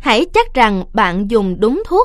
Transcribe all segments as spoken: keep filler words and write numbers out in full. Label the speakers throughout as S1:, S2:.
S1: Hãy chắc rằng bạn dùng đúng thuốc.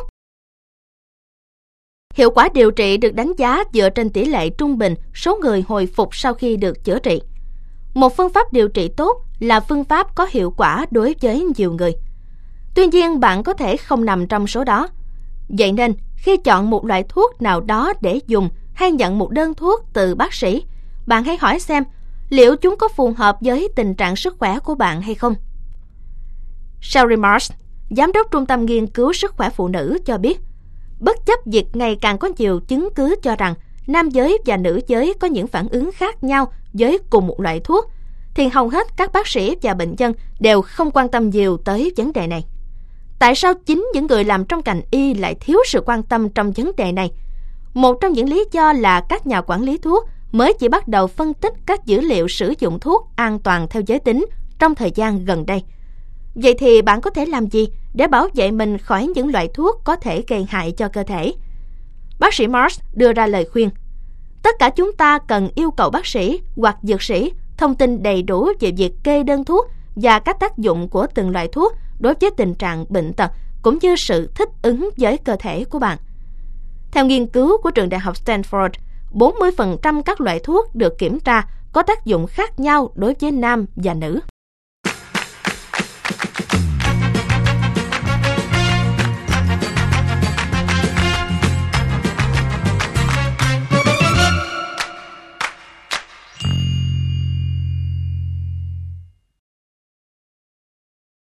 S1: Hiệu quả điều trị được đánh giá dựa trên tỷ lệ trung bình số người hồi phục sau khi được chữa trị. Một phương pháp điều trị tốt là phương pháp có hiệu quả đối với nhiều người. Tuy nhiên, bạn có thể không nằm trong số đó. Vậy nên, khi chọn một loại thuốc nào đó để dùng hay nhận một đơn thuốc từ bác sĩ, bạn hãy hỏi xem liệu chúng có phù hợp với tình trạng sức khỏe của bạn hay không. Sherry Marsh, Giám đốc Trung tâm Nghiên cứu Sức khỏe Phụ nữ cho biết, bất chấp việc ngày càng có nhiều chứng cứ cho rằng nam giới và nữ giới có những phản ứng khác nhau với cùng một loại thuốc, thì hầu hết các bác sĩ và bệnh nhân đều không quan tâm nhiều tới vấn đề này. Tại sao chính những người làm trong ngành y lại thiếu sự quan tâm trong vấn đề này? Một trong những lý do là các nhà quản lý thuốc mới chỉ bắt đầu phân tích các dữ liệu sử dụng thuốc an toàn theo giới tính trong thời gian gần đây. Vậy thì bạn có thể làm gì để bảo vệ mình khỏi những loại thuốc có thể gây hại cho cơ thể? Bác sĩ Marsh đưa ra lời khuyên. Tất cả chúng ta cần yêu cầu bác sĩ hoặc dược sĩ thông tin đầy đủ về việc kê đơn thuốc và các tác dụng của từng loại thuốc đối với tình trạng bệnh tật cũng như sự thích ứng với cơ thể của bạn. Theo nghiên cứu của trường đại học Stanford, bốn mươi phần trăm các loại thuốc được kiểm tra có tác dụng khác nhau đối với nam và nữ.